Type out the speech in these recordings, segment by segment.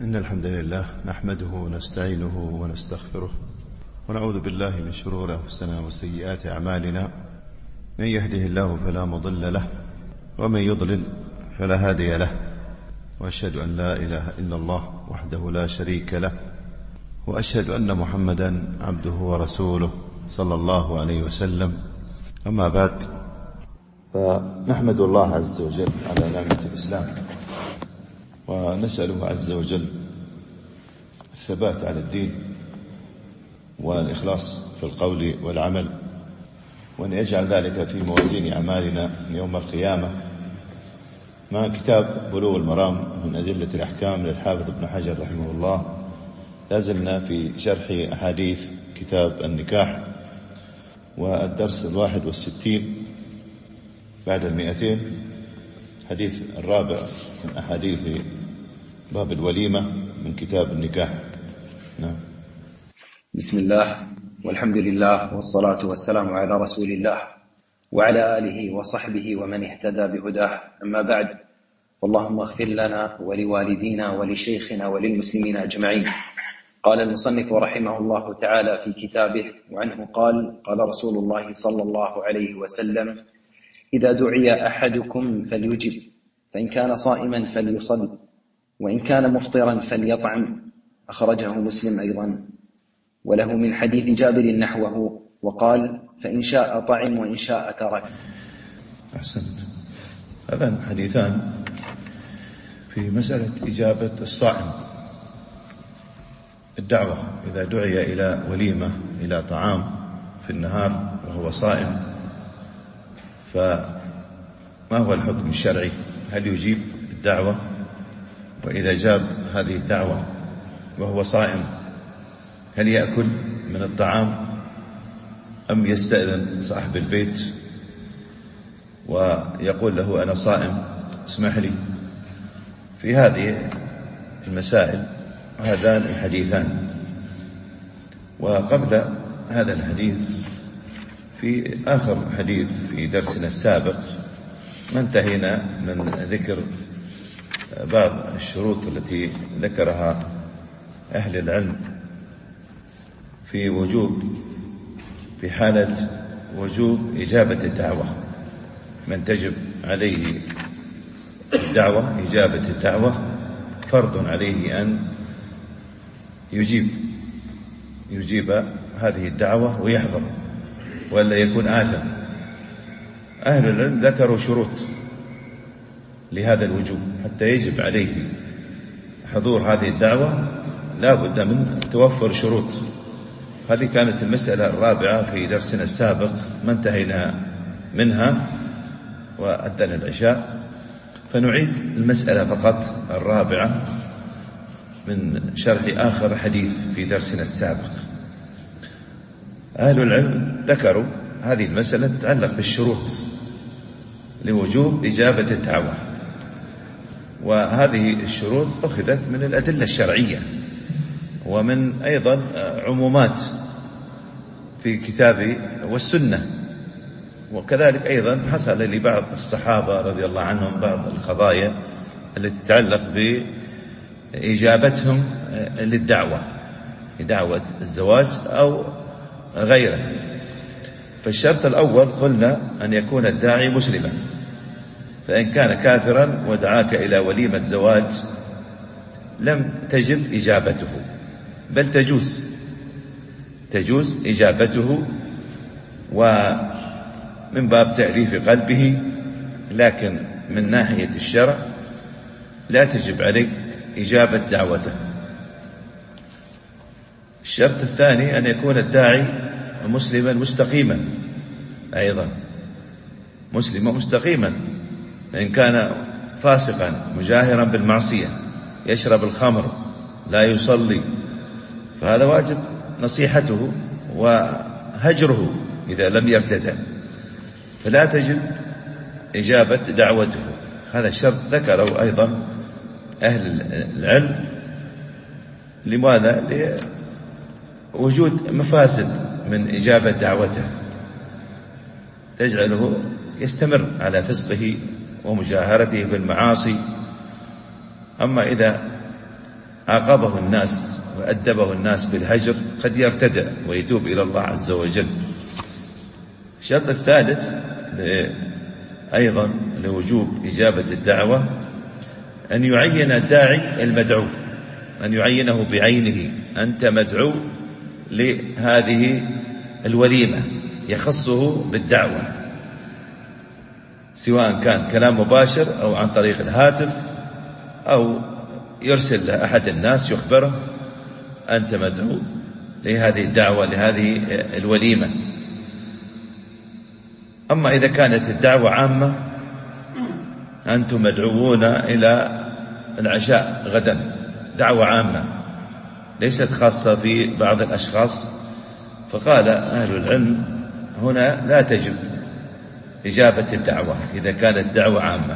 إن الحمد لله نحمده ونستعينه ونستغفره ونعوذ بالله من شرور أنفسنا وسيئات أعمالنا. من يهده الله فلا مضل له ومن يضلل فلا هادي له، وأشهد أن لا إله إلا الله وحده لا شريك له، وأشهد أن محمدا عبده ورسوله صلى الله عليه وسلم. أما بعد، فنحمد الله عز وجل على نعمة الإسلام، ونسأله عز وجل الثبات على الدين والإخلاص في القول والعمل، وأن يجعل ذلك في موازين أعمالنا يوم القيامة. مع كتاب بلوغ المرام من أدلة الأحكام للحافظ ابن حجر رحمه الله، لازلنا في شرح أحاديث كتاب النكاح، والدرس 61 بعد 200، حديث الرابع من أحاديث باب الوليمة من كتاب النكاح. نعم. بسم الله والحمد لله والصلاة والسلام على رسول الله وعلى آله وصحبه ومن اهتدى بهداه. أما بعد، اللهم اغفر لنا ولوالدينا ولشيخنا وللمسلمين أجمعين. قال المصنف رحمه الله تعالى في كتابه: وعنه قال: قال رسول الله صلى الله عليه وسلم: إذا دعي أحدكم فليجب، فإن كان صائما فليصل، وإن كان مفطرا فليطعم. أخرجه مسلم أيضا، وله من حديث جابر نحوه، وقال: فإن شاء طعم وإن شاء ترك. أحسن. هذان حديثان في مسألة إجابة الصائم الدعوة إذا دعي إلى وليمة، إلى طعام في النهار وهو صائم، فما هو الحكم الشرعي؟ هل يجيب الدعوة؟ وإذا جاب هذه الدعوة وهو صائم، هل يأكل من الطعام أم يستأذن صاحب البيت ويقول له: أنا صائم اسمح لي؟ في هذه المسائل هذان الحديثان. وقبل هذا الحديث، في آخر حديث في درسنا السابق ما انتهينا من ذكر بعض الشروط التي ذكرها أهل العلم في حالة وجوب إجابة الدعوة. من تجب عليه الدعوة، إجابة الدعوة، فرض عليه أن يجيب هذه الدعوة ويحضر، ولا يكون آثم. أهل العلم ذكروا شروط لهذا الوجوب حتى يجب عليه حضور هذه الدعوة، لا بد من توفر شروط. هذه كانت المسألة الرابعة في درسنا السابق، ما انتهينا منها وأذن العشاء، فنعيد المسألة فقط الرابعة من شرح آخر حديث في درسنا السابق. أهل العلم ذكروا هذه المسألة تتعلق بالشروط لوجوب إجابة الدعوة، وهذه الشروط أخذت من الأدلة الشرعية ومن أيضا عمومات في الكتاب والسنة، وكذلك أيضا حصل لبعض الصحابة رضي الله عنهم بعض القضايا التي تتعلق بإجابتهم للدعوة، دعوة الزواج أو غيره. فالشرط الأول قلنا أن يكون الداعي مسلما، فإن كان كافرا ودعاك إلى وليمة زواج لم تجب إجابته، بل تجوز إجابته ومن باب تأليف قلبه، لكن من ناحية الشرع لا تجب عليك إجابة دعوته. الشرط الثاني أن يكون الداعي مسلما مستقيما، أيضا مسلما مستقيما. إن كان فاسقا مجاهرا بالمعصية، يشرب الخمر، لا يصلي، فهذا واجب نصيحته وهجره إذا لم يرتدع، فلا تجب إجابة دعوته. هذا الشرط ذكره أيضا أهل العلم. لماذا؟ لوجود مفاسد من إجابة دعوته تجعله يستمر على فسقه ومجاهرته بالمعاصي. أما إذا عاقبه الناس وأدبه الناس بالهجر قد يرتدع ويتوب إلى الله عز وجل. الشرط الثالث أيضا لوجوب إجابة الدعوة أن يعين الداعي المدعو، أن يعينه بعينه: أنت مدعو لهذه الوليمة، يخصه بالدعوة، سواء كان كلام مباشر أو عن طريق الهاتف أو يرسل له أحد الناس يخبره: أنت مدعو لهذه الدعوة، لهذه الوليمة. أما إذا كانت الدعوة عامة: أنتم مدعوون إلى العشاء غدا، دعوة عامة ليست خاصة في بعض الأشخاص، فقال أهل العلم هنا لا تجب إجابة الدعوة إذا كانت دعوة عامة.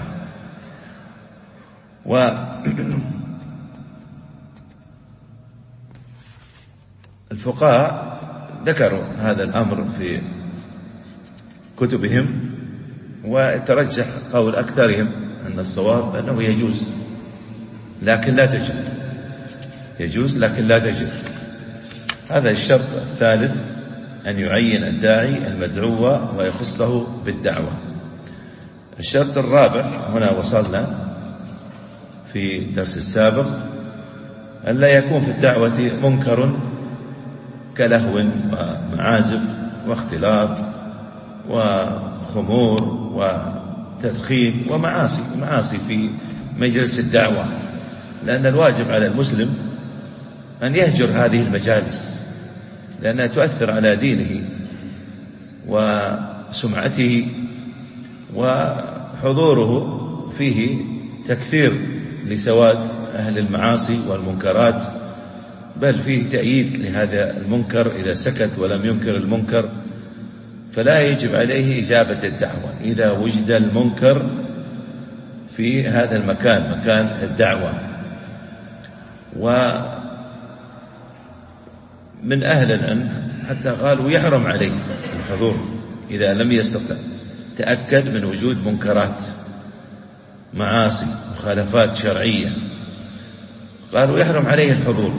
والفقهاء ذكروا هذا الأمر في كتبهم، وترجح قول أكثرهم أن الصواب أنه يجوز لكن لا تجب، يجوز لكن لا تجب. هذا الشرط الثالث، أن يعين الداعي المدعو ويخصه بالدعوة. الشرط الرابع، هنا وصلنا في الدرس السابق، أن لا يكون في الدعوة منكر كلهو ومعازف واختلاط وخمور وتدخين ومعاصي في مجلس الدعوة، لأن الواجب على المسلم أن يهجر هذه المجالس، لأنها تؤثر على دينه وسمعته، وحضوره فيه تكثير لسواد أهل المعاصي والمنكرات، بل فيه تأييد لهذا المنكر إذا سكت ولم ينكر المنكر، فلا يجب عليه إجابة الدعوة إذا وجد المنكر في هذا المكان، مكان الدعوة. ومن أهل العلم حتى قالوا يحرم عليه الحضور إذا لم يستطع، تأكد من وجود منكرات، معاصي، مخالفات شرعية، قالوا يحرم عليه الحضور.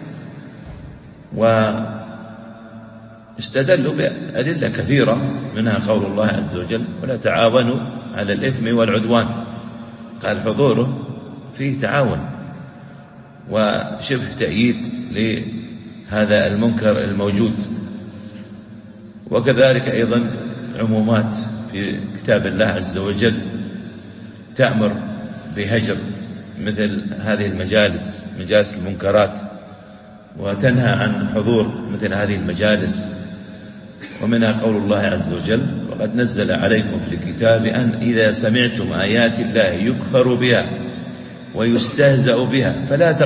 واستدلوا بأدلة كثيرة، منها قول الله عز وجل: ولا تعاونوا على الإثم والعدوان. قال حضوره فيه تعاون وشبه تأييد لهذا المنكر الموجود. وكذلك أيضا عمومات في كتاب الله عز وجل تأمر بهجر مثل هذه المجالس، مجالس المنكرات، وتنهى عن حضور مثل هذه المجالس. ومنها قول الله عز وجل: وقد نزل عليكم في الكتاب أن إذا سمعتم آيات الله يكفر بها ويستهزأ بها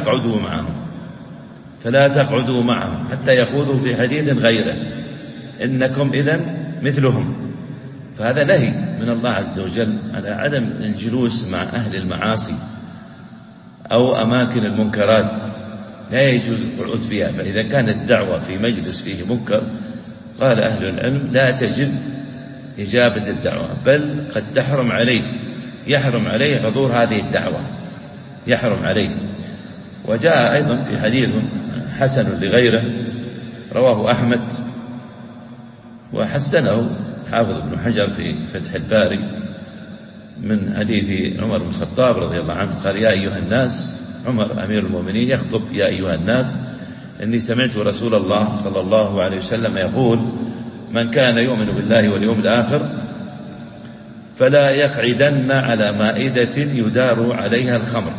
فلا تقعدوا معهم حتى يخوضوا في حديث غيره إنكم إذن مثلهم. فهذا نهي من الله عز وجل على عدم الجلوس مع أهل المعاصي أو أماكن المنكرات، لا يجوز القعود فيها. فإذا كانت الدعوة في مجلس فيه منكر، قال أهل العلم لا تجب إجابة الدعوة، بل قد يحرم عليه حضور هذه الدعوة، يحرم عليه. وجاء أيضا في حديث حسن لغيره رواه أحمد وحسنه حافظ ابن حجر في فتح الباري من حديث عمر بن الخطاب رضي الله عنه، قال: يا أيها الناس، عمر أمير المؤمنين يخطب: يا أيها الناس، إني سمعت رسول الله صلى الله عليه وسلم يقول: من كان يؤمن بالله واليوم الآخر فلا يقعدن على مائدة يدار عليها الخمر.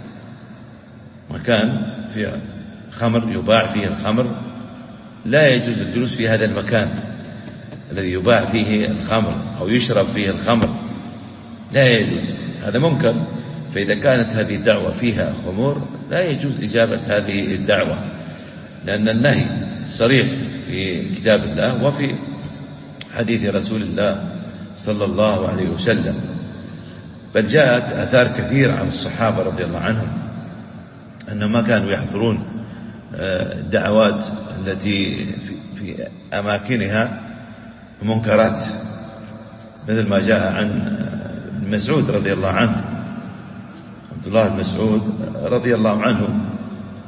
مكان فيه خمر يباع فيه الخمر، لا يجوز الجلوس في هذا المكان الذي يباع فيه الخمر أو يشرب فيه الخمر، لا يجوز، هذا منكر. فإذا كانت هذه الدعوة فيها خمور لا يجوز إجابة هذه الدعوة، لأن النهي صريح في كتاب الله وفي حديث رسول الله صلى الله عليه وسلم. بل جاءت آثار كثيرة عن الصحابة رضي الله عنهم أنهم ما كانوا يحضرون الدعوات التي في أماكنها منكرات، مثل ما جاء عن مسعود رضي الله عنه، عبد الله بن مسعود رضي الله عنه،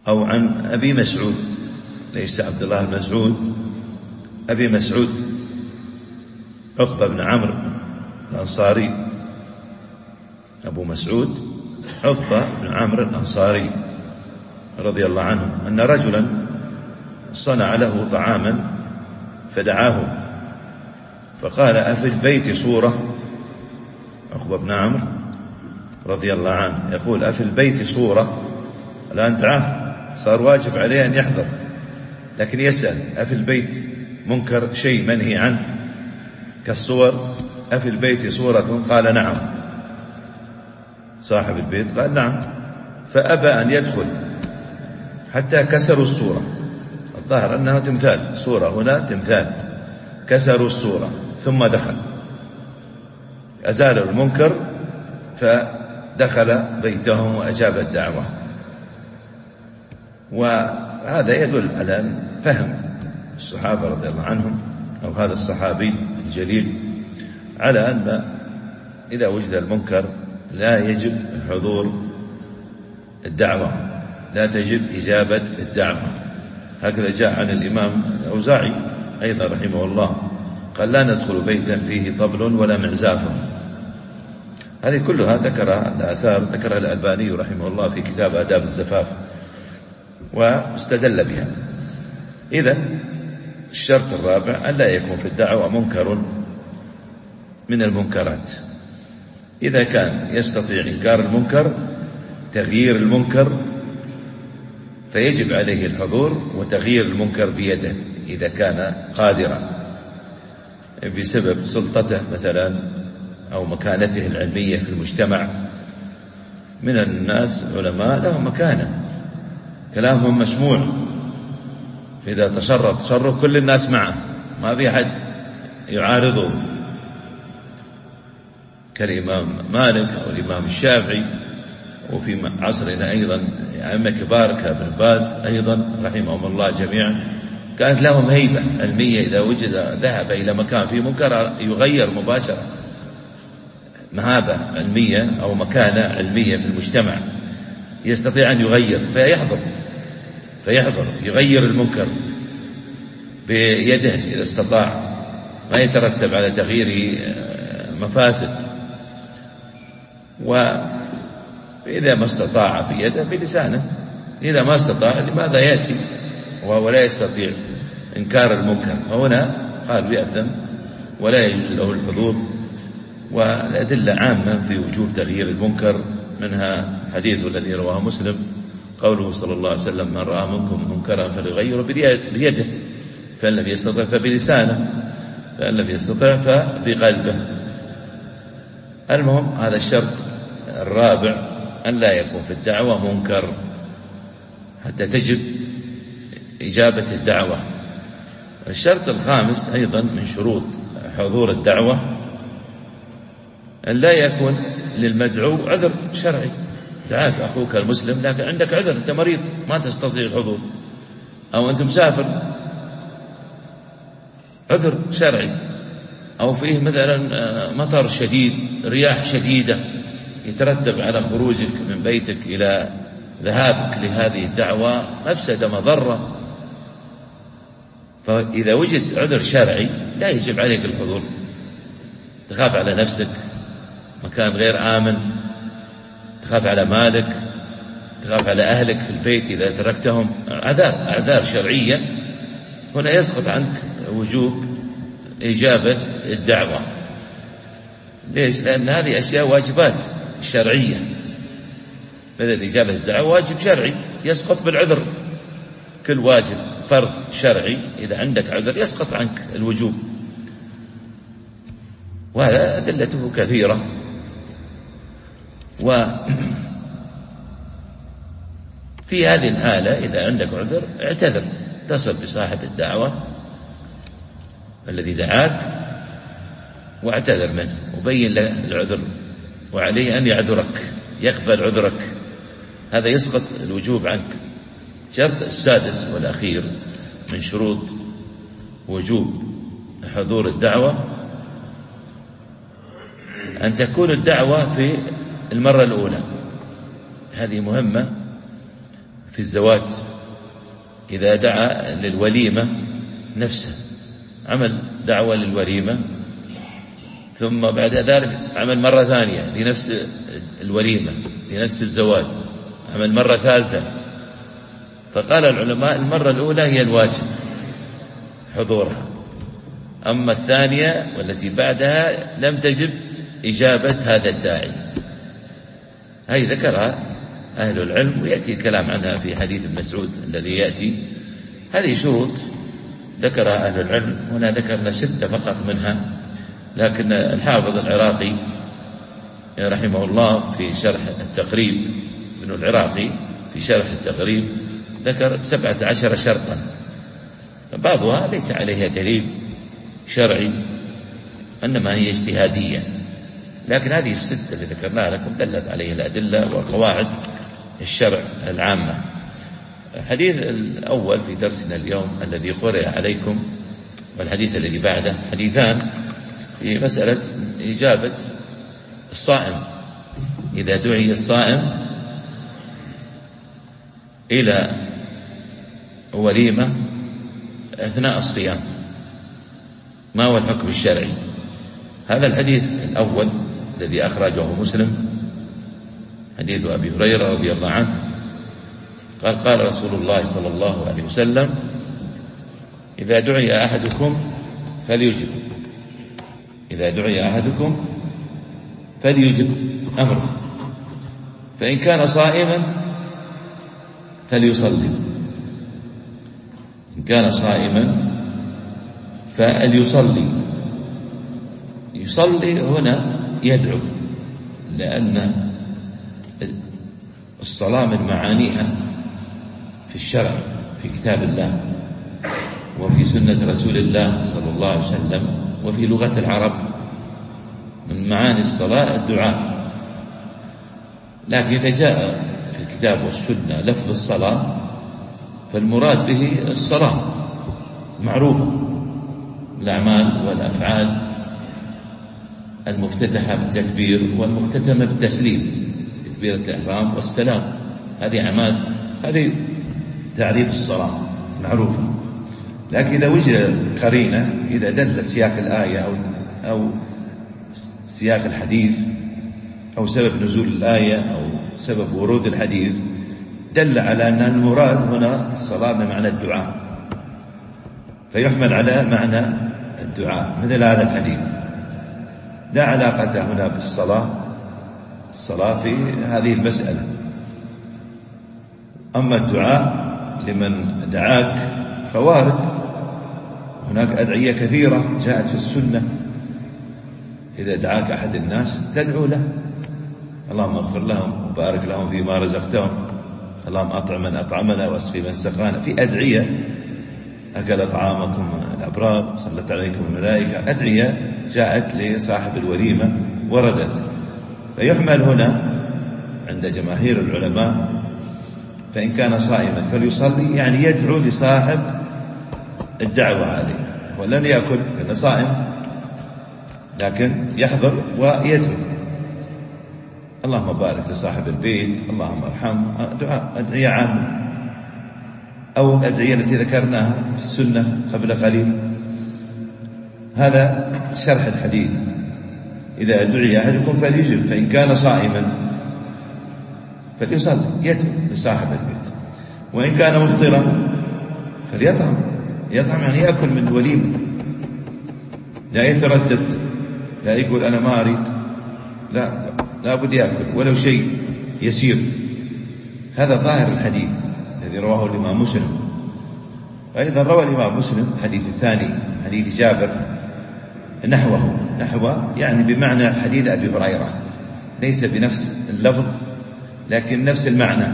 أو عن أبي مسعود، ليس عبد الله بن مسعود، أبي مسعود عقبة بن عمرو الأنصاري، أبو مسعود عقبة بن عمرو الأنصاري رضي الله عنه، أن رجلا صنع له طعاما فدعاه فقال: أفي البيت صورة. عقبة بن عمرو رضي الله عنه يقول: أفي البيت صورة. الآن دعاه، صار واجب عليه أن يحضر، لكن يسأل: أفي البيت منكر شيء منهي عنه كالصور؟ أفي البيت صورة؟ قال: نعم. صاحب البيت قال: نعم، فأبى أن يدخل حتى كسروا الصورة. الظاهر أنها تمثال، صورة هنا تمثال، كسروا الصورة ثم دخل، أزالوا المنكر فدخل بيتهم وأجاب الدعوة. وهذا يدل على فهم الصحابة رضي الله عنهم أو هذا الصحابي الجليل على أن إذا وجد المنكر لا يجب حضور الدعوة، لا تجب إجابة الدعوة. هكذا جاء عن الإمام الأوزاعي أيضا رحمه الله، قال: لا ندخل بيتا فيه طبل ولا معزاف. هذه كلها ذكرها الآثار، ذكرها الألباني رحمه الله في كتاب آداب الزفاف واستدل بها. إذن الشرط الرابع أن لا يكون في الدعوة منكر من المنكرات. إذا كان يستطيع إنكار المنكر، تغيير المنكر، فيجب عليه الحضور وتغيير المنكر بيده إذا كان قادرا بسبب سلطته مثلا أو مكانته العلمية في المجتمع. من الناس علماء لهم مكانة، كلامهم مسموع، إذا تصرف كل الناس معه، ما في أحد يعارضه، كالإمام مالك أو الإمام الشافعي. وفي عصرنا أيضا أئمة كبار كابن باز أيضا رحمهم الله جميعا، كانت لهم هيبة علمية، إذا وجد ذهب إلى مكان فيه منكر يغير مباشرة، مهابة علمية أو مكانة علمية في المجتمع، يستطيع أن يغير فيحضر يغير المنكر بيده إذا استطاع، ما يترتب على تغيير مفاسد. وإذا ما استطاع بيده بلسانه، إذا ما استطاع لماذا يأتي وهو لا يستطيع إنكار المنكر؟ فهنا قال يأثم ولا يجوز له الحضور. والأدلة عامة في وجوب تغيير المنكر، منها حديث الذي رواه مسلم قوله صلى الله عليه وسلم: من رأى منكم منكرا فليغيره بيده، فإن لم يستطع فبلسانه، فإن لم يستطع فبقلبه. المهم هذا الشرط الرابع أن لا يكون في الدعوة منكر حتى تجب إجابة الدعوة. الشرط الخامس أيضا من شروط حضور الدعوة أن لا يكون للمدعو عذر شرعي. دعاك أخوك المسلم لكن عندك عذر، أنت مريض ما تستطيع الحضور، أو أنت مسافر عذر شرعي، أو فيه مثلا مطر شديد، رياح شديدة يترتب على خروجك من بيتك إلى ذهابك لهذه الدعوة مفسدة مضرة. فإذا وجد عذر شرعي لا يجب عليك الحضور، تخاف على نفسك، مكان غير آمن، تخاف على مالك، تخاف على أهلك في البيت إذا تركتهم، أعذار شرعية، هنا يسقط عنك وجوب إجابة الدعوة. ليش؟ لأن هذه أشياء واجبات شرعية، مثل إجابة الدعوة واجب شرعي يسقط بالعذر، كل واجب فرض شرعي إذا عندك عذر يسقط عنك الوجوب، وهذا أدلته كثيرة. وفي هذه الحالة إذا عندك عذر اعتذر، اتصل بصاحب الدعوة الذي دعاك واعتذر منه وبين له العذر، وعليه أن يعذرك، يقبل عذرك، هذا يسقط الوجوب عنك. الشرط السادس والأخير من شروط وجوب حضور الدعوة أن تكون الدعوة في المرة الأولى. هذه مهمة في الزواج إذا دعا للوليمة نفسه، عمل دعوة للوليمة ثم بعد ذلك عمل مرة ثانية لنفس الوليمة لنفس الزواج، عمل مرة ثالثة. فقال العلماء المرة الأولى هي الواجب حضورها، أما الثانية والتي بعدها لم تجب إجابة هذا الداعي. هذه ذكرها أهل العلم ويأتي الكلام عنها في حديث ابن مسعود الذي يأتي. هذه شروط ذكرها أهل العلم، هنا ذكرنا 6 فقط منها، لكن الحافظ العراقي رحمه الله في شرح التقريب، ابن العراقي في شرح التقريب ذكر 17 شرطا، بعضها ليس عليها دليل شرعي إنما هي اجتهادية، لكن هذه 6 اللي ذكرناها لكم دلت عليه الأدلة وقواعد الشرع العامة. الحديث الأول في درسنا اليوم الذي قرأ عليكم والحديث الذي بعده حديثان في مسألة إجابة الصائم إذا دعي الصائم إلى وليمة أثناء الصيام، ما هو الحكم الشرعي؟ هذا الحديث الأول الذي أخرجه مسلم حديث أبي هريرة رضي الله عنه قال قال رسول الله صلى الله عليه وسلم: إذا دعي أحدكم فليجب، إذا دعي أحدكم فليجب أمره، فإن كان صائما فليصلي، إن كان صائما فليصلي. يصلي هنا يدعو، لأن الصلاة من معانيها في الشرع في كتاب الله وفي سنة رسول الله صلى الله عليه وسلم وفي لغة العرب. من معاني الصلاة الدعاء، لكن إذا جاء في الكتاب والسنة لفظ الصلاة فالمراد به الصلاة معروفة، الأعمال والأفعال المفتتحة بالتكبير والمختتمة بالتسليم، تكبيرة الإحرام والسلام، هذه أعمال، هذه تعريف الصلاة معروفة. لكن إذا وجد قرينة، إذا دل سياق الآية أو سياق الحديث أو سبب نزول الآية أو سبب ورود الحديث دل على أن المراد هنا الصلاة بمعنى الدعاء، فيحمل على معنى الدعاء، مثل هذا الحديث لا علاقة هنا بالصلاة، الصلاة في هذه المسألة. أما الدعاء لمن دعاك فوارد، هناك أدعية كثيرة جاءت في السنة، إذا دعاك أحد الناس تدعو له: اللهم اغفر لهم وبارك لهم فيما رزقتهم، اللهم أطعم من أطعمنا واسقي من سقانا. في أدعية: أكل طعامكم الأبرار، صلت عليكم الملائكة، أدعية جاءت لصاحب الوليمة وردت. فيحمل هنا عند جماهير العلماء فإن كان صائما فليصلي، يعني يدعو لصاحب الدعوة هذه، ولن يأكل لأنه صائم، لكن يحضر ويدعو: اللهم بارك لصاحب البيت، اللهم ارحمه، دعاء أدعية عامة، أو الأدعية التي ذكرناها في السنة قبل قليل. هذا شرح الحديث: إذا دعي أحدكم فليجب، فإن كان صائما فليصلي، يدعو لصاحب البيت، وإن كان مفطرا فليطعم، يطعم يعني يأكل من الوليمة، لا يتردد، لا يقول أنا ما أريد، لا بد يأكل ولو شيء يسير. هذا ظاهر الحديث الذي رواه الإمام مسلم. وأيضا روى الإمام مسلم الحديث الثاني حديث جابر نحوه يعني بمعنى حديث أبي هريرة، ليس بنفس اللفظ لكن نفس المعنى: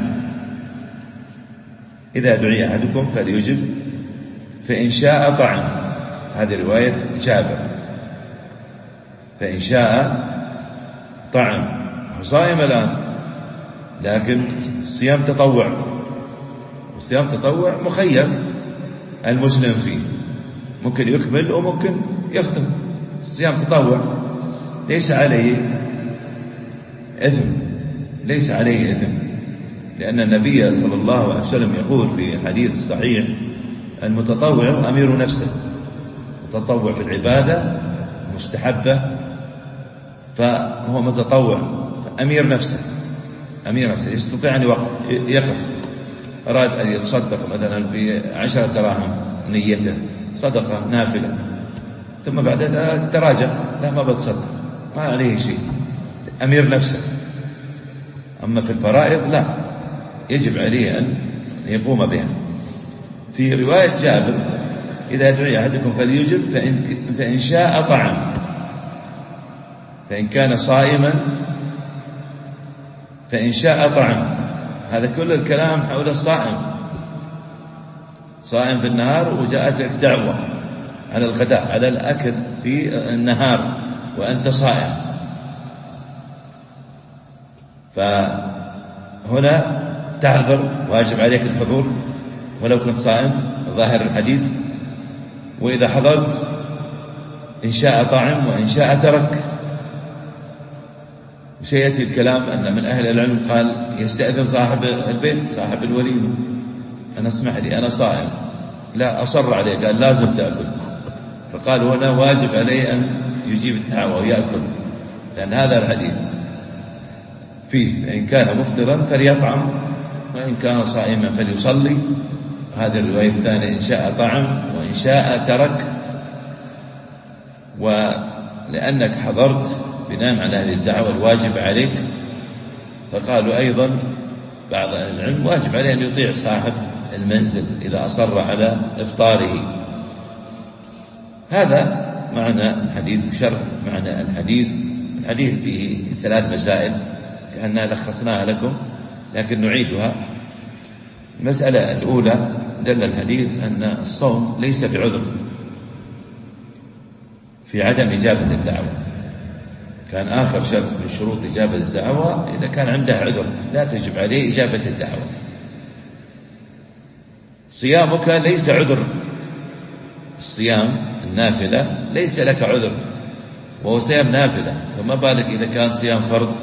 إذا دعي أحدكم فليجب فإن شاء طعم. هذه رواية جابر: فإن شاء طعم. صائم الآن، لكن الصيام تطوع، والصيام تطوع مخير المسلم فيه، ممكن يكمل وممكن يختم. الصيام تطوع ليس عليه إثم، لأن النبي صلى الله عليه وسلم يقول في حديث صحيح: المتطوع أمير نفسه. متطوع في العبادة مستحبة فهو متطوع، أمير نفسه يستطيع أن يقف. أراد أن يتصدق مثلا ب10 دراهم نيته صدقة نافلة، ثم بعد ذلك تراجع: لا، ما بتصدق، ما عليه شيء، أمير نفسه. أما في الفرائض لا، يجب عليه أن يقوم بها. في رواية جابر: إذا دعي أحدكم فليجب فإن شاء طعم، فإن كان صائما فإن شاء طعم. هذا كل الكلام حول الصائم. صائم في النهار وجاءتك دعوة على الغداء، على الأكل في النهار وأنت صائم، فهنا تعذر، واجب عليك الحضور ولو كنت صائم ظاهر الحديث. وإذا حضرت إن شاء طعم وإن شاء ترك. وسيأتي الكلام أن من أهل العلم قال يستأذن صاحب البيت، صاحب الوليمة: أنا اسمح لي، أنا صائم. لا، أصر عليه، قال لازم تأكل. فقال هنا واجب عليه أن يجيب الدعوة ويأكل، لأن هذا الحديث فيه: إن كان مفطرا فليطعم وإن كان صائما فليصلي. هذه الرواية الثانية: إن شاء طعم وإن شاء ترك. ولأنك حضرت بناء على هذه الدعوة الواجب عليك، فقالوا أيضا بعض أهل العلم واجب عليه أن يطيع صاحب المنزل إذا أصر على إفطاره. هذا معنى الحديث وشرح معنى الحديث. الحديث فيه 3 مسائل كأننا لخصناها لكم لكن نعيدها. المسألة الأولى: دل الحديث أن الصوم ليس بعذر في عدم إجابة الدعوة. كان آخر شرط من شروط إجابة الدعوة إذا كان عنده عذر، لا تجب عليه إجابة الدعوة. صيامك ليس عذر، الصيام النافلة ليس لك عذر وهو صيام نافلة، فما بالك إذا كان صيام فرض.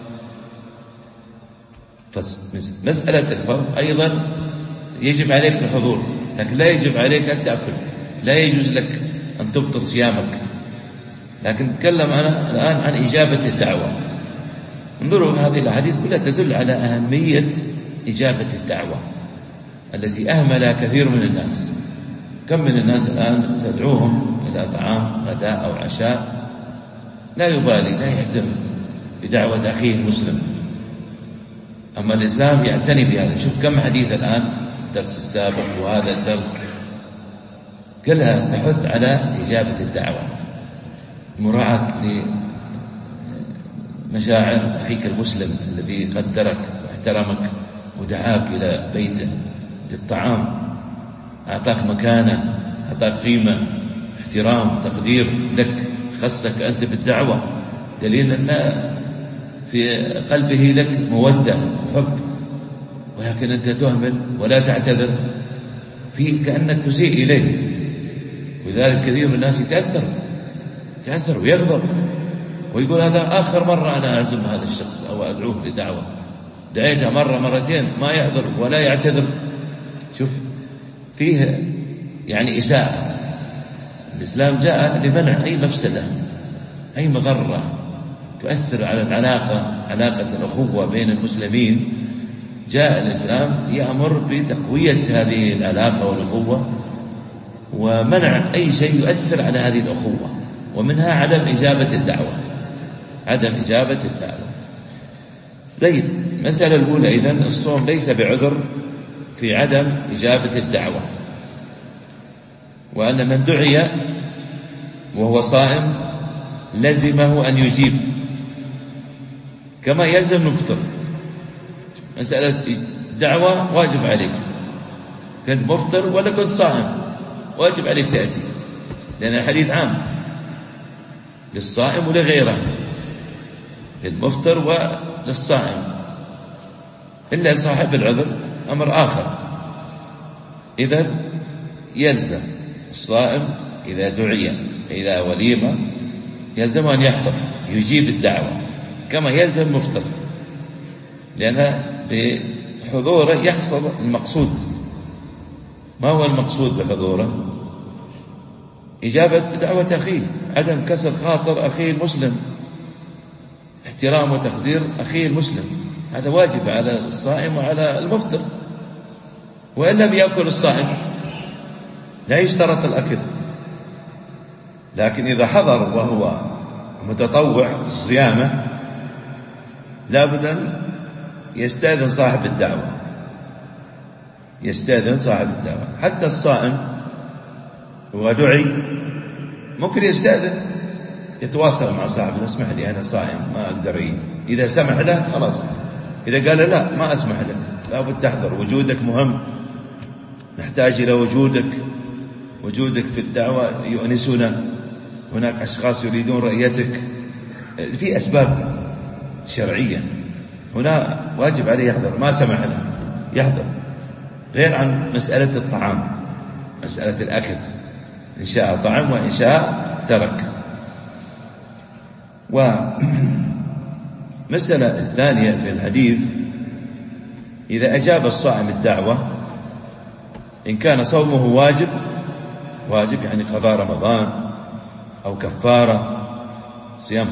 فمسألة الفرض أيضا يجب عليك الحضور، لكن لا يجب عليك أن تأكل، لا يجوز لك أن تبطل صيامك. لكن نتكلم الآن عن إجابة الدعوة. انظروا، هذه الأحاديث كلها تدل على أهمية إجابة الدعوة التي أهملها كثير من الناس. كم من الناس الآن تدعوهم إلى طعام غداء أو عشاء، لا يبالي، لا يهتم بدعوة أخيه المسلم. أما الإسلام يعتني بهذا. شوف كم حديث الآن، الدرس السابق وهذا الدرس كلها تحث على إجابة الدعوة، مراعاة لمشاعر أخيك المسلم الذي قدرك واحترمك ودعاك إلى بيته للطعام، أعطاك مكانة، أعطاك قيمة، احترام، تقدير لك، خصك أنت بالدعوة، دليل أن في قلبه لك مودة وحب. ولكن أنت تهمل ولا تعتذر، فيه كأنك تسيء إليه. ولذلك كثير من الناس يتأثر ويغضب ويقول هذا آخر مرة أنا أعزم هذا الشخص أو أدعوه لدعوة، دعيته مرة مرتين ما يحضر ولا يعتذر. شوف فيه يعني إساءة. الإسلام جاء لمنع أي مفسدة، أي مضرة تؤثر على علاقة الأخوة بين المسلمين. جاء الإسلام يأمر بتقوية هذه العلاقة والأخوة ومنع أي شيء يؤثر على هذه الأخوة، ومنها عدم إجابة الدعوة. جيد. المسألة الأولى: إذن الصوم ليس بعذر في عدم إجابة الدعوة، وأن من دعي وهو صائم لزمه أن يجيب كما يلزم المفطر. مسألة دعوة واجب عليك، كنت مفطر ولا كنت صائم واجب عليك تأتي، لأن الحديث عام للصائم ولغيره، للمفطر وللصائم، إلا صاحب العذر أمر آخر. إذن يلزم الصائم إذا دعي إلى وليمة يلزم أن يحضر يجيب الدعوة كما يلزم المفطر، لأن حضوره يحصل المقصود. ما هو المقصود بحضوره؟ إجابة دعوة أخيه، عدم كسر خاطر أخيه المسلم، احترام وتقدير أخيه المسلم، هذا واجب على الصائم وعلى المفطر. وإن لم يأكل الصائم لا يشترط الأكل، لكن إذا حضر وهو متطوع صيامه لابد أن يستأذن صاحب الدعوة، يستأذن صاحب الدعوة. حتى الصائم ودعي ممكن يستأذن، يتواصل مع صاحبه، اسمح لي أنا صائم ما أقدر. إذا سمح له خلاص، إذا قال لا ما أسمح لك لابد تحضر، وجودك مهم، نحتاج إلى وجودك في الدعوة يؤنسنا، هناك أشخاص يريدون رؤيتك، في أسباب شرعية، هنا واجب عليه يحضر. ما سمح له يحضر، غير عن مسألة الطعام، مسألة الأكل، إن شاء طعم وإن شاء ترك. ومسألة الثانية في الحديث: إذا أجاب الصائم الدعوة إن كان صومه واجب يعني قضاء رمضان أو كفارة، صيام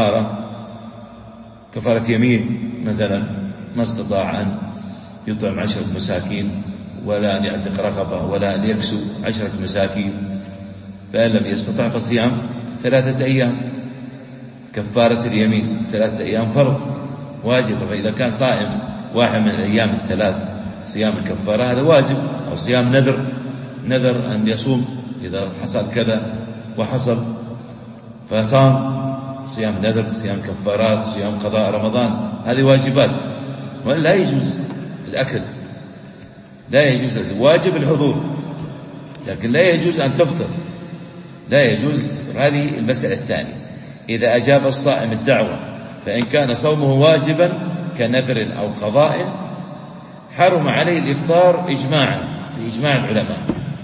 كفارة يمين مثلا، ما استطاع أن يطعم 10 مساكين ولا أن يعتق رقبة ولا أن يكسو 10 مساكين، فإن لم يستطع فصيام 3 أيام، كفارة اليمين 3 أيام فرض واجبة. فإذا كان صائم واحد من الأيام الثلاث صيام الكفارة هذا واجب، أو صيام نذر أن يصوم إذا حصل كذا وحصل فصام، صيام نذر، صيام كفارات، صيام قضاء رمضان، هذه واجبات. ولا يجوز الأكل، لا يجوز الأكل، واجب الحضور لكن لا يجوز أن تفطر، لا يجوز الفطر. هذه المسألة الثانية: إذا أجاب الصائم الدعوة فإن كان صومه واجبا كنذر أو قضاء حرم عليه الإفطار إجماعا بإجماع العلماء.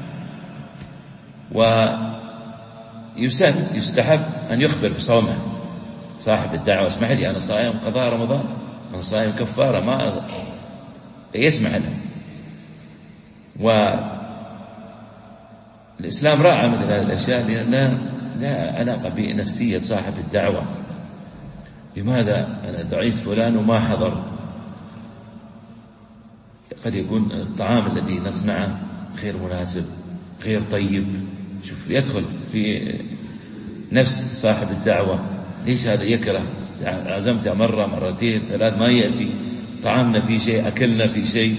يستحب أن يخبر بصومه صاحب الدعوة: اسمح لي أنا صائم قضاء رمضان، أنا صائم كفارة، ما يسمح له. والإسلام راعى مثل هذه الأشياء لأن لا علاقة بنفسية صاحب الدعوة. لماذا أنا دعيت فلان وما حضر؟ قد يكون الطعام الذي نصنعه غير مناسب، غير طيب. شوف، يدخل في نفس صاحب الدعوة، ليش هذا يكره؟ عزمته مرة مرتين 3 ما يأتي، طعامنا في شيء، أكلنا في شيء.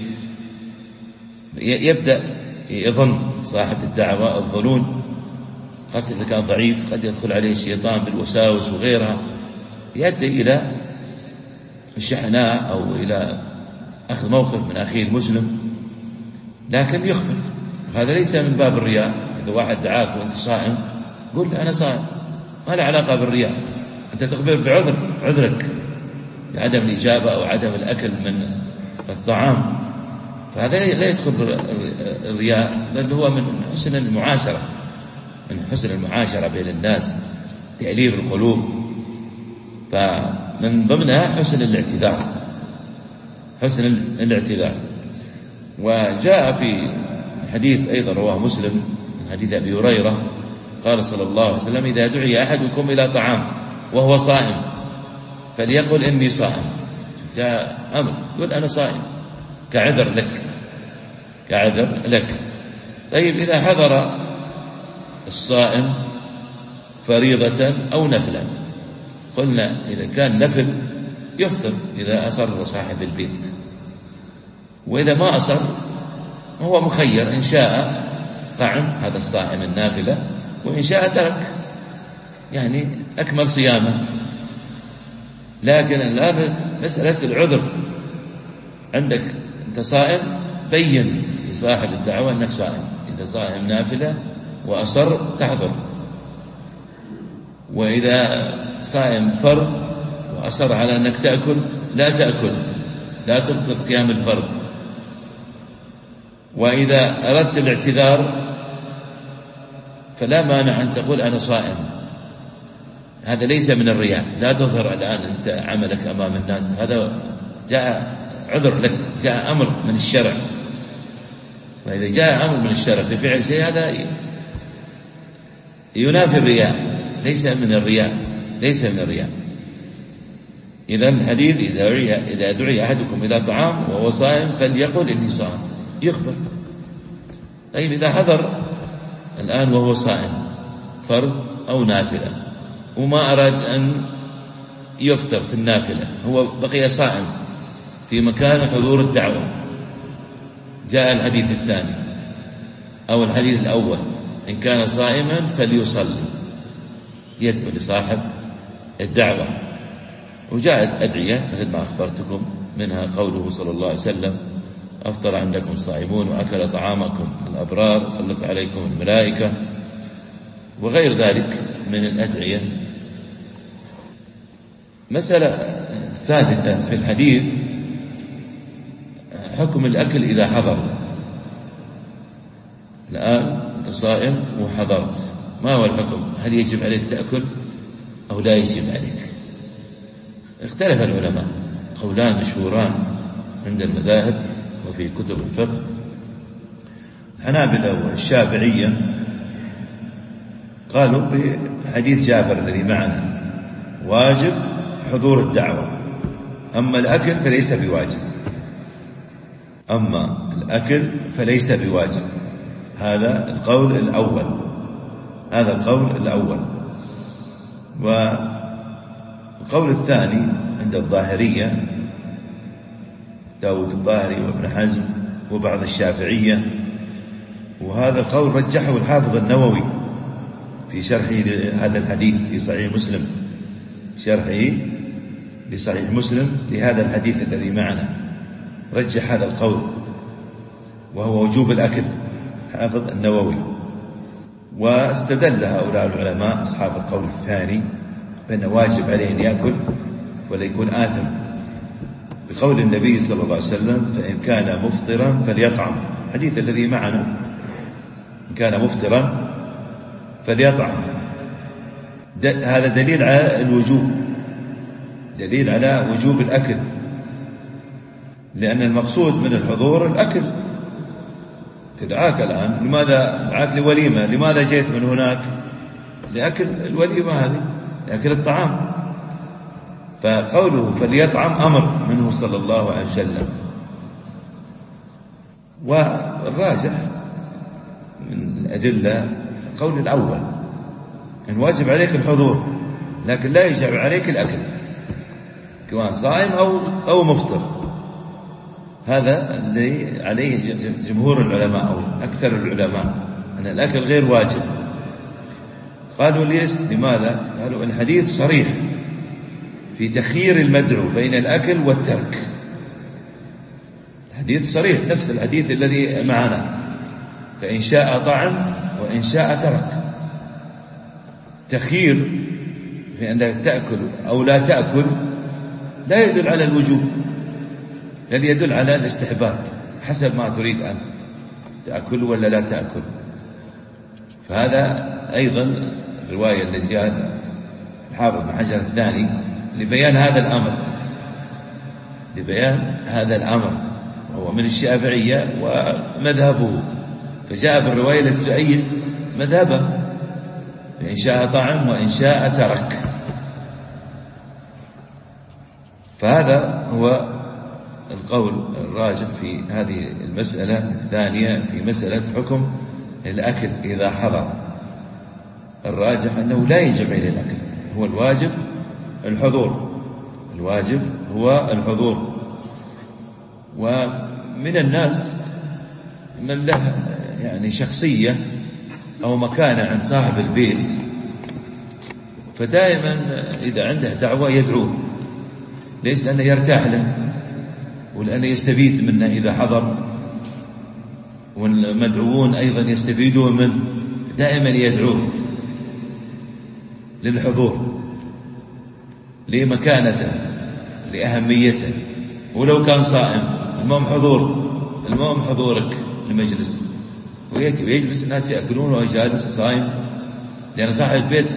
يبدأ يظن صاحب الدعوة الظنون، خاصة إذا كان ضعيف قد يدخل عليه الشيطان بالوساوس وغيرها، يؤدي إلى الشحناء أو إلى أخذ موقف من أخيه المسلم. لكن يخبر، هذا ليس من باب الرياء. إذا واحد دعاك وأنت صائم قل له أنا صائم، ما له علاقة بالرياء، أنت تخبر بعذرك بعدم الإجابة أو عدم الأكل من الطعام، فهذا لا يدخل الرياء، بل هو من حسن المعاشرة، من حسن المعاشرة بين الناس، تأليف القلوب. فمن ضمنها حسن الاعتذار. وجاء في حديث أيضا رواه مسلم من حديث أبي هريرة قال صلى الله عليه وسلم: إذا دعي أحدكم إلى طعام وهو صائم فليقل إني صائم. جاء أمر، قل أنا صائم كعذر لك. طيب، إذا حضر الصائم فريضة أو نفلا، قلنا إذا كان نفل يفطر إذا أصر صاحب البيت، وإذا ما أصر هو مخير، إن شاء طعم هذا الصائم النافلة وإن شاء ترك، يعني أكمل صيامه. لكن الآن مسألة العذر، عندك أنت صائم، بين لصاحب الدعوة أنك صائم، إذا صائم نافلة وأصر تحضر، وإذا صائم فرض وأصر على أنك تأكل لا تأكل، لا تبطل صيام الفرض. وإذا أردت الاعتذار فلا مانع أن تقول أنا صائم، هذا ليس من الرياء، لا تظهر الآن أنت عملك أمام الناس، هذا جاء عذر لك، جاء أمر من الشرع. فإذا جاء أمر من الشرع بفعل شيء هذا ينافي الرياء، ليس من الرياء. إذا الحديث إذا دعي أحدكم إلى طعام وهو صائم فليقل إني صائم، يخبر. طيب إذا حضر الآن وهو صائم فرض أو نافلة وما أراد أن يفطر في النافلة، هو بقي صائم في مكان حضور الدعوة، جاء الحديث الثاني أو الحديث الأول إن كان صائما فليصلي، يتبع لصاحب الدعوة. وجاءت أدعية مثل ما أخبرتكم، منها قوله صلى الله عليه وسلم: أفطر عندكم صائمون وأكل طعامكم الأبرار، صلت عليكم الملائكة، وغير ذلك من الأدعية. مسألة ثالثة في الحديث حكم الأكل إذا حضر. الآن أنت صائم وحضرت، ما هو الحكم؟ هل يجب عليك تأكل أو لا يجب عليك؟ اختلف العلماء، قولان مشهوران عند المذاهب وفي كتب الفقه. الحنابلة والشافعية قالوا بحديث جابر الذي معنا: واجب حضور الدعوة، أما الأكل فليس بواجب. هذا القول الأول. والقول الثاني عند الظاهرية، داود الظاهري وابن حزم وبعض الشافعية، وهذا القول رجحه الحافظ النووي في شرحه لهذا الحديث في صحيح مسلم، شرحه لصحيح مسلم لهذا الحديث الذي معنا، رجح هذا القول وهو وجوب الأكل، حافظ النووي. واستدل هؤلاء العلماء أصحاب القول الثاني بأن واجب عليه أن يأكل ولا يكون آثم بقول النبي صلى الله عليه وسلم: فإن كان مفطرا فليطعم. الحديث الذي معنا: إن كان مفطرا فليطعم. هذا دليل على الوجوب، دليل على وجوب الأكل، لأن المقصود من الحضور الأكل. تدعاك الآن، لماذا دعاك لوليمة؟ لماذا جئت من هناك؟ لأكل الوليمة هذه، لأكل الطعام. فقوله فليطعم أمر منه صلى الله عليه وسلم. والراجح من الأدلة القول الأول، إن واجب عليك الحضور لكن لا يجب عليك الأكل، كمان صائم أو مفطر. هذا اللي عليه جمهور العلماء أو أكثر العلماء، أن الأكل غير واجب. قالوا ليش؟ لماذا؟ قالوا الحديث صريح في تخيير المدعو بين الأكل والترك. الحديث صريح، نفس الحديث الذي معنا: فإن شاء طعم وإن شاء ترك. تخيير في أنك تأكل أو لا تأكل لا يدل على الوجوب، بل يدل على الاستحباب حسب ما تريد أن تأكل ولا لا تأكل. فهذا أيضا الرواية التي جاء الحافظ بن حجر الثاني لبيان هذا الأمر، وهو من الشافعية ومذهبه، فجاء بالرواية التي تؤيد مذهبه: فإن شاء طعم وإن شاء ترك. فهذا هو القول الراجح في هذه المسألة الثانية، في مسألة حكم الأكل إذا حضر. الراجح أنه لا يجب عليه الأكل، هو الواجب الحضور. ومن الناس من له يعني شخصية أو مكانة عند صاحب البيت، فدائما إذا عنده دعوة يدعوه. ليش؟ لأنه يرتاح له، ولأنه يستفيد منه إذا حضر، والمدعوون أيضا يستفيدون منه، دائما يدعوه للحضور، لمكانته، لأهميته. ولو كان صائم المهم حضورك لمجلس، ويجلس الناس يأكلون وهو جالس صائم، لأن صاحب البيت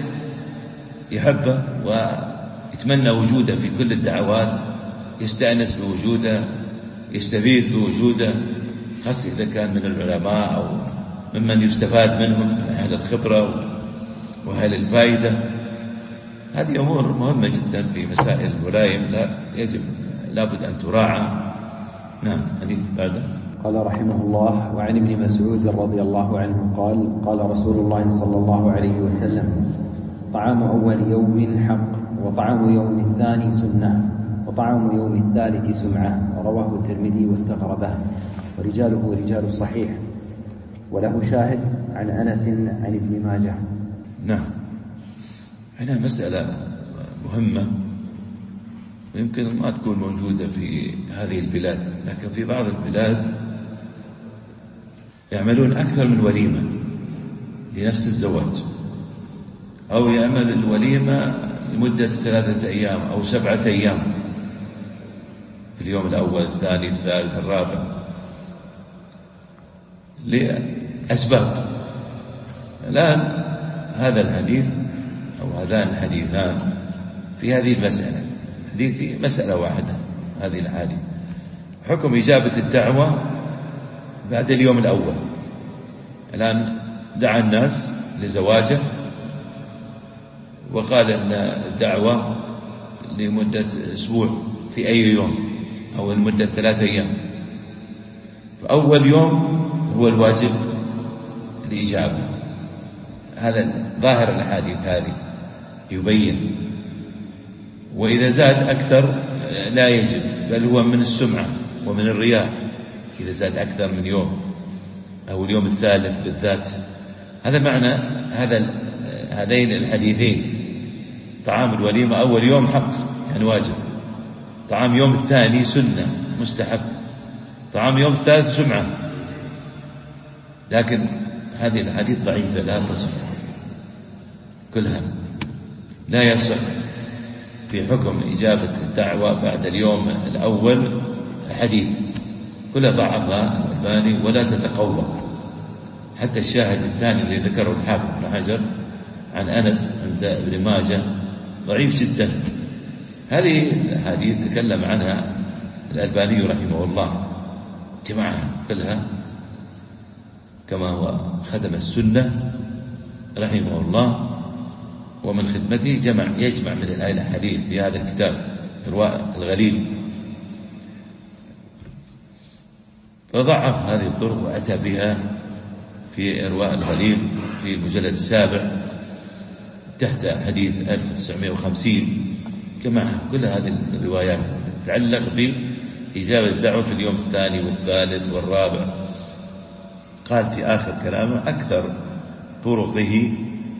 يحبه ويتمنى وجوده في كل الدعوات، يستأنس بوجوده، يستفيد بوجوده، خاصة إذا كان من العلماء أو ممن يستفاد منهم من أهل الخبرة وأهل الفائدة. هذه أمور مهمة جدا في مسائل الولايم، لابد أن تراعى. نعم. حديث بعده. قال رحمه الله: وعن ابن مسعود رضي الله عنه قال: قال رسول الله صلى الله عليه وسلم: طعام أول يوم حق، وطعام يوم الثاني سنة، وطعام يوم الثالث سمعة. رواه الترمذي واستغربه، ورجاله رجال الصحيح، وله شاهد عن أنس عن ابن ماجه. نعم. هنا مسألة مهمة ويمكن ما تكون موجودة في هذه البلاد، لكن في بعض البلاد يعملون أكثر من وليمة لنفس الزواج، أو يعمل الوليمة لمدة 3 أيام أو 7 أيام، في اليوم الأول الثاني الثالث الرابع، لأسباب. الآن هذا الحديث أو هذان الحديثان في هذه المسألة، حديث في مسألة واحدة، هذه الحديث حكم إجابة الدعوة بعد اليوم الأول. الآن دعا الناس لزواجه وقال أن الدعوة لمدة أسبوع في أي يوم أو لمدة 3 أيام، فأول يوم هو الواجب الإجابة. هذا ظاهر الأحاديث هذه يبين. وإذا زاد أكثر لا يجب، بل هو من السمعة ومن الرياء إذا زاد أكثر من يوم أو اليوم الثالث بالذات. هذا معنى هذين الحديثين: طعام الوليمة أول يوم حق يعني واجب، طعام يوم الثاني سنة مستحب، طعام يوم الثالث سمعة. لكن هذه الحديث ضعيفة لا تصح كلها، لا يصح في حكم إجابة الدعوة بعد اليوم الأول. الحديث كلها ضعفها الألباني ولا تتقوى. حتى الشاهد الثاني اللي ذكره الحافظ بن حجر عن أنس عند ابن ماجه ضعيف جدا. هذه الحديث تكلم عنها الألباني رحمه الله، جمعها كلها كما هو خدم السنة رحمه الله، ومن خدمته يجمع من الحديث في هذا الكتاب إرواء الغليل، فضعف هذه الطرق وأتى بها في إرواء الغليل في المجلد 7 تحت حديث 1950. جمع كل هذه الروايات تتعلق بإجابة الدعوة في اليوم الثاني والثالث والرابع. قال في آخر كلامه: أكثر طرقه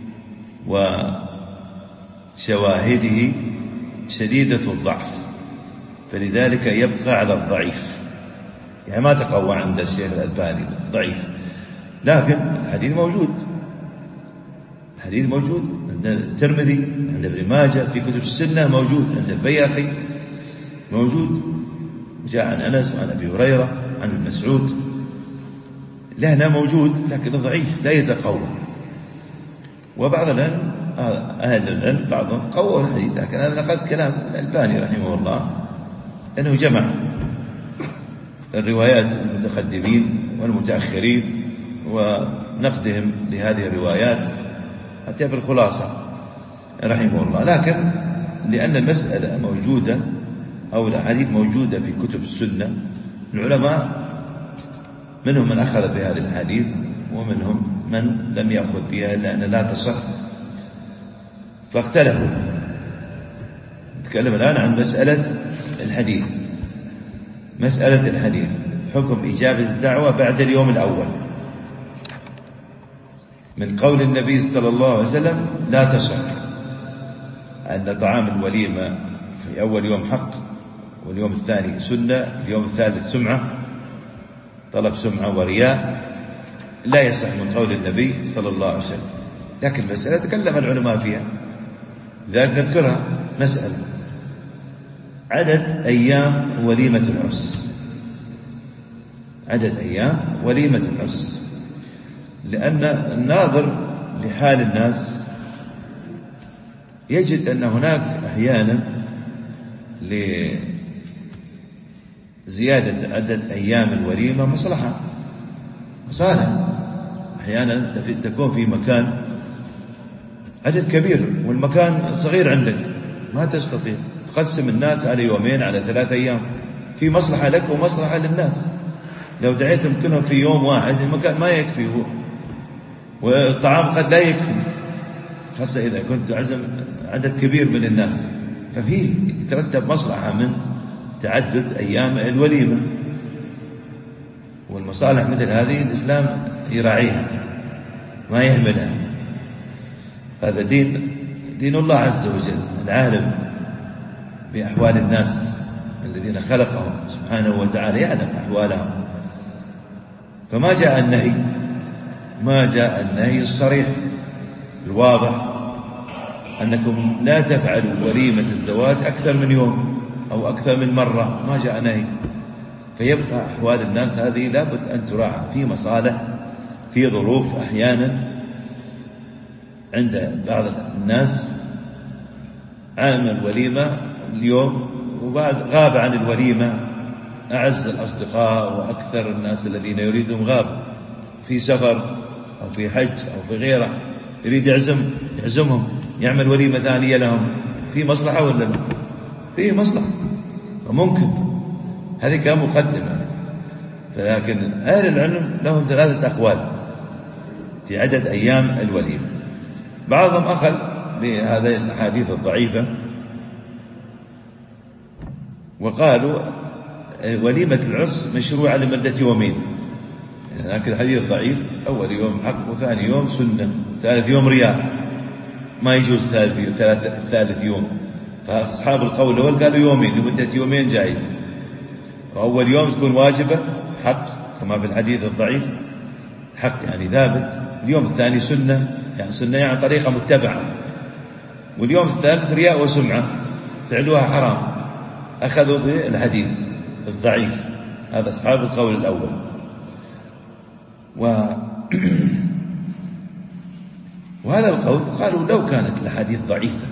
وشواهده شديدة الضعف، فلذلك يبقى على الضعيف. يعني ما تقوى عند الشيخ الألباني، ضعيف. لكن الحديث موجود، الحديث موجود عند الترمذي، عند ابن ماجه، في كتب السنة موجود، عند البيهقي موجود، جاء عن أنس وعن أبي هريرة عن ابن مسعود. لهنا موجود لكن ضعيف لا يتقوى. وبعض العلم أهل العلم بعضهم قووا الحديث، لكن هذا نقل كلام الألباني رحمه الله أنه جمع الروايات المتقدمين والمتأخرين ونقدهم لهذه الروايات حتى في الخلاصة رحمه الله. لكن لأن المسألة موجودة أو الأحاديث موجودة في كتب السنة، العلماء منهم من أخذ بهذه الحديث ومنهم من لم يأخذ بها لأن لا تصح، فاختلفوا. نتكلم الآن عن مسألة الحديث، مسألة الحديث حكم إجابة الدعوة بعد اليوم الأول. من قول النبي صلى الله عليه وسلم: لا تصح أن طعام الوليمة في أول يوم حق، واليوم الثاني سنة، اليوم الثالث سمعة، طلب سمعة ورياء، لا يصح من قول النبي صلى الله عليه وسلم. لكن المسألة تكلم العلماء فيها، لذلك نذكرها. مسألة عدد أيام وليمة العرس، عدد أيام وليمة العرس، لأن الناظر لحال الناس يجد أن هناك أحيانا زيادة عدد أيام الوليمة مصلحة مصالح. أحيانا تكون في مكان عدد كبير والمكان صغير عندك، ما تستطيع تقسم الناس على يومين على 3 أيام، في مصلحة لك ومصلحة للناس. لو دعيتهم كلهم في يوم واحد المكان ما يكفي هو، والطعام قد لا يكفي، خاصة إذا كنت عزم عدد كبير من الناس. ففيه يترتب مصلحة من تعدد أيام الوليمة، والمصالح مثل هذه الإسلام يراعيها ما يهملها. هذا دين الله عز وجل العالم بأحوال الناس الذين خلقهم سبحانه وتعالى، يعلم أحوالهم. فما جاء النهي، ما جاء النهي الصريح الواضح أنكم لا تفعلوا وليمة الزواج أكثر من يوم أو أكثر من مرة، ما جاء نهي. فيبقى أحوال الناس هذه لابد أن تراعى، في مصالح، في ظروف أحيانا عند بعض الناس عامل وليمة اليوم وغاب عن الوليمة أعز الأصدقاء وأكثر الناس الذين يريدون غاب في سفر أو في حج أو في غيره، يريد يعزمهم، يعمل وليمة ثانية لهم. في مصلحة ولا لا؟ في مصلحة وممكن، هذه كمقدمة. لكن أهل العلم لهم 3 أقوال في عدد أيام الوليمة. بعضهم أخذ بهذه الأحاديث الضعيفة وقالوا وليمة العرس مشروعة لمدة يومين، لكن الحديث ضعيف. أول يوم حق وثاني يوم سنة، ثالث يوم رياء، ما يجوز ثالث يوم. فأصحاب القول الأول قالوا يومين، لمدة يومين جائز. وأول يوم تكون واجبة حق كما في الحديث الضعيف، حق يعني ثابت. اليوم الثاني سنة، يعني سنة يعني طريقة متبعة. واليوم الثالث رياء وسمعة، فعلوها حرام، أخذوا بالحديث الضعيف. هذا أصحاب القول الأول. وهذا القول قالوا لو كانت الحديث ضعيفة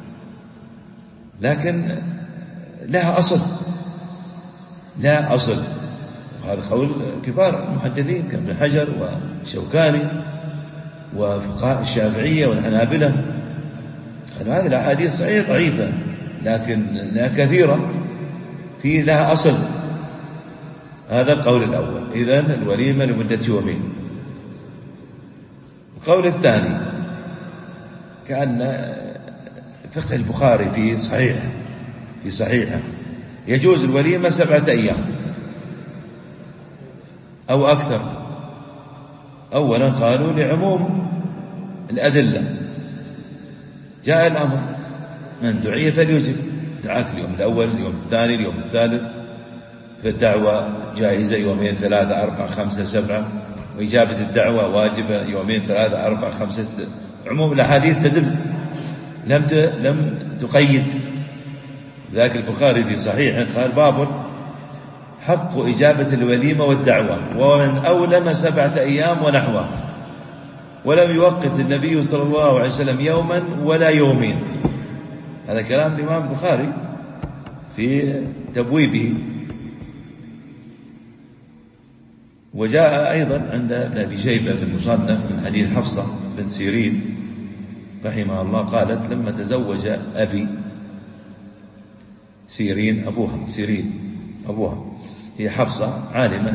لكن لها أصل، لا أصل. وهذا قول كبار المحدثين كابن حجر وشوكاني وفقهاء الشافعية والحنابلة، قالوا هذه الأحاديث صحيح ضعيفة لكن لها كثيرة في لها أصل. هذا القول الأول، إذن الوليمة لمدة يومين. القول الثاني كأن فقه البخاري في صحيحه يجوز الوليمة 7 أيام أو أكثر. أولا قالوا لعموم الأدلة، جاء الأمر من دعي فليجب، دعاك اليوم الأول اليوم الثاني اليوم الثالث، فالدعوة جائزة يومين 3 4 5 7، وإجابة الدعوة واجبة يومين 3 4 5. عموم الأحاديث تدل، لم تقيد. ذاك البخاري في صحيحه قال باب حق إجابة الوليمة والدعوة ومن أولم 7 أيام ونحوه، ولم يوقت النبي صلى الله عليه وسلم يوما ولا يومين. هذا كلام الإمام البخاري في تبويبه. وجاء أيضا عند أبي شيبة في المصنف من حديث حفصة بن سيرين رحمه الله قالت لما تزوج أبي سيرين أبوها هي حفصة عالمة،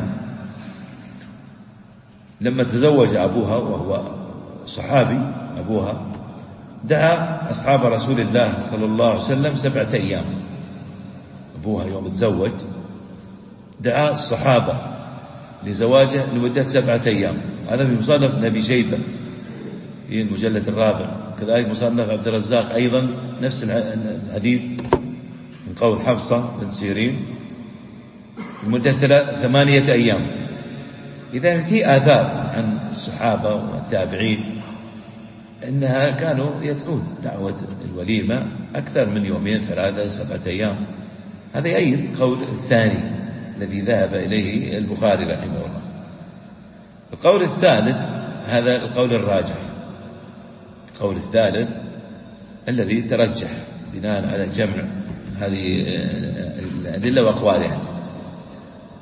لما تزوج أبوها وهو صحابي أبوها دعا أصحاب رسول الله صلى الله عليه وسلم 7 أيام. أبوها يوم تزوج دعا الصحابة لزواجه لمدة 7 أيام. هذا في مصنف أبي شيبة في المجلد الرابع. كذلك مصنف عبد الرزاق أيضا نفس الحديث من قول حفصة بن سيرين لمدة 8 أيام. إذا في آثار عن الصحابة والتابعين أنها كانوا يدعون دعوة الوليمة أكثر من يومين 3 7 أيام. هذا يؤيد قول الثاني الذي ذهب إليه البخاري رحمه الله. القول الثالث هذا القول الراجح، القول الثالث الذي ترجح بناء على جمع هذه الأدلة وأقوالها،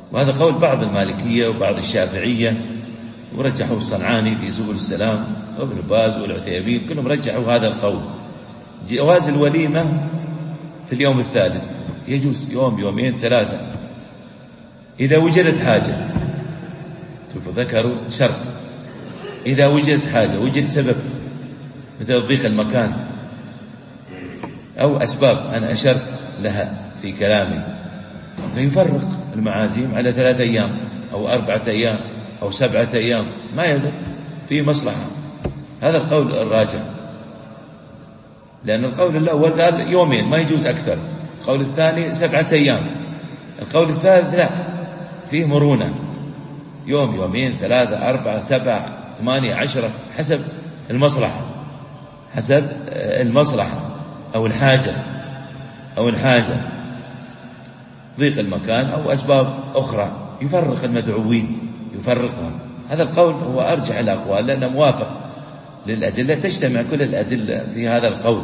وهذا قول بعض المالكية وبعض الشافعية، ورجحوا الصنعاني في سبل السلام وابن باز والعثيمين، كلهم رجحوا هذا القول. جواز الوليمة في اليوم الثالث يجوز يوم، يومين، 3 إذا وجدت حاجة. شوفوا ذكروا شرط، إذا وجدت حاجة، وجد سبب مثل ضيق المكان أو أسباب أنا أشرت لها في كلامي، فيفرق المعازيم على 3 أيام أو 4 أيام أو 7 أيام، ما يضر، في مصلحة. هذا القول الراجح، لأن القول الأول قال يومين ما يجوز أكثر، القول الثاني 7 أيام، القول الثالث لا، فيه مرونة، يوم، يومين، 3، 4، 7، 8، 10 حسب المصلحة، حسب المصلحة أو الحاجة، ضيق المكان أو أسباب أخرى، يفرق المدعوين، يفرقهم. هذا القول هو أرجح الأقوال لأنه موافق للأدلة، تجتمع كل الأدلة في هذا القول.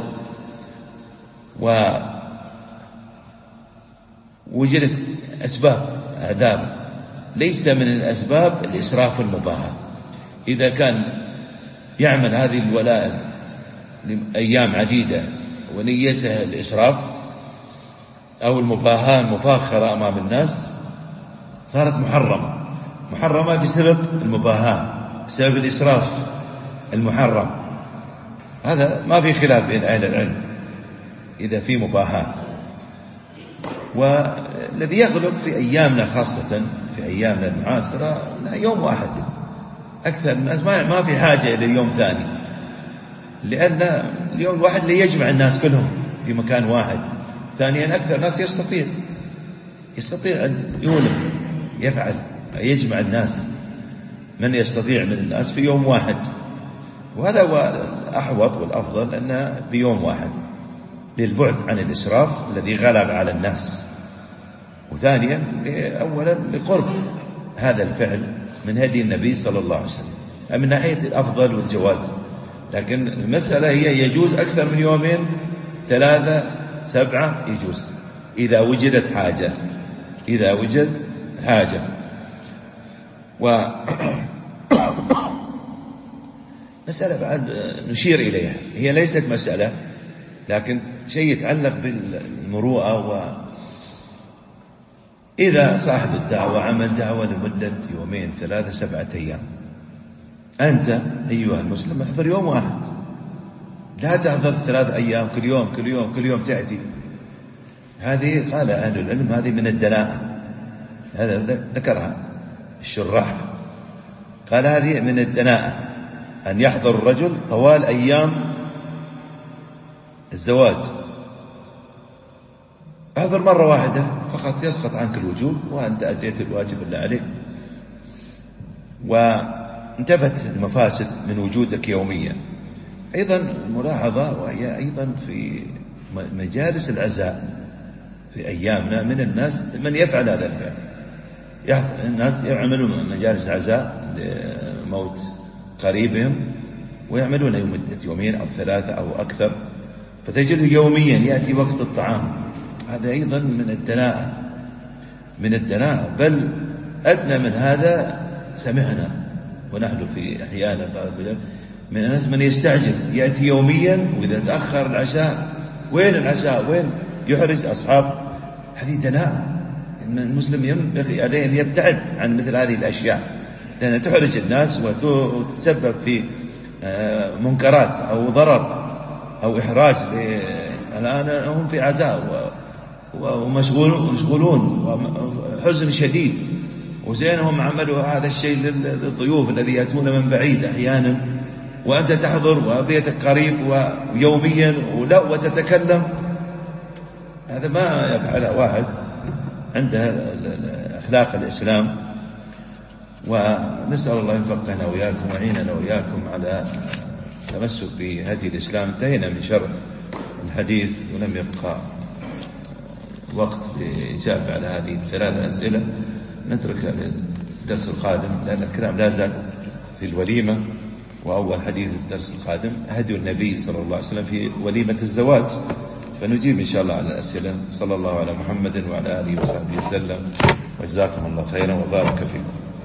ووجدت أسباب أعذار، ليس من الأسباب الإسراف والمباهاة. إذا كان يعمل هذه الولائم لأيام عديدة ونيته الإسراف أو المباهاة المفاخرة أمام الناس، صارت محرمة بسبب المباهاة، بسبب الإسراف المحرم. هذا ما في خلاف بين أهل العلم إذا في مباهاة. والذي يغلب في أيامنا، خاصة في أيامنا المعاصرة، يوم واحد. أكثر الناس ما في حاجة إلى يوم ثاني، لأن اليوم الواحد اللي يجمع الناس كلهم في مكان واحد. ثانيا أكثر الناس يستطيع أن يولم، يفعل، يجمع الناس، من يستطيع من الناس في يوم واحد. وهذا هو الأحوط والأفضل، أنه بيوم واحد للبعد عن الإسراف الذي غلب على الناس. وثانيا أولا لقرب هذا الفعل من هدي النبي صلى الله عليه وسلم من ناحية الأفضل والجواز. لكن المسألة هي يجوز أكثر من يومين، 3، 7 يجوز إذا وجدت حاجة. مسألة بعد نشير إليها، هي ليست مسألة لكن شيء يتعلق بالمروءة. إذا صاحب الدعوة عمل دعوة لمدة 2، 3، 7 أيام، أنت أيها المسلم احضر يوم واحد، لا تحضر 3 أيام كل يوم تأتي. هذه قال أهل العلم هذه من الدناءة، هذا ذكرها الشراح، قال هذه من الدناءة أن يحضر الرجل طوال أيام الزواج. احضر مرة واحدة فقط يسقط عنك الوجوب، وأنت أديت الواجب اللي عليك، وانتفت المفاسد من وجودك يوميا. أيضا ملاحظة، وهي أيضا في مجالس العزاء في أيامنا من الناس من يفعل هذا الفعل. الناس يعملون مجالس عزاء لموت قريبهم، ويعملون مدة 2 أو 3 أو أكثر، فتجده يوميا يأتي وقت الطعام. هذا أيضا من الدناءة، بل أدنى من هذا. سمعنا ونحن في أحيانا من الناس من يستعجل، يأتي يوميا، وإذا تأخر العشاء، وين العشاء، وين، يحرج أصحاب. هذه دناءة. المسلم ينبغي عليه أن يبتعد عن مثل هذه الأشياء، لأنها تحرج الناس وتتسبب في منكرات أو ضرر أو إحراج. الآن هم في عزاء ومشغولون وحزن شديد، وزينهم عملوا هذا الشيء للضيوف الذي يأتون من بعيد أحيانا، وأنت تحضر وبيتك قريب ويوميا وتتكلم. هذا ما يفعله واحد عنده أخلاق الإسلام. ونسأل الله يفقهنا وإياكم ويعيننا وإياكم على تمسك بهدي الإسلام. انتهينا من شرح الحديث، ولم يبقى وقت لإجابة على هذه 3 أسئلة، نتركها للدرس القادم، لأن الكلام لا زال في الوليمة. وأول حديث الدرس القادم هدي النبي صلى الله عليه وسلم في وليمة الزواج، فنجيب إن شاء الله على الأسئلة. صلى الله على محمد وعلى آله وصحبه وسلم. وجزاكم الله خيرا وبارك فيكم.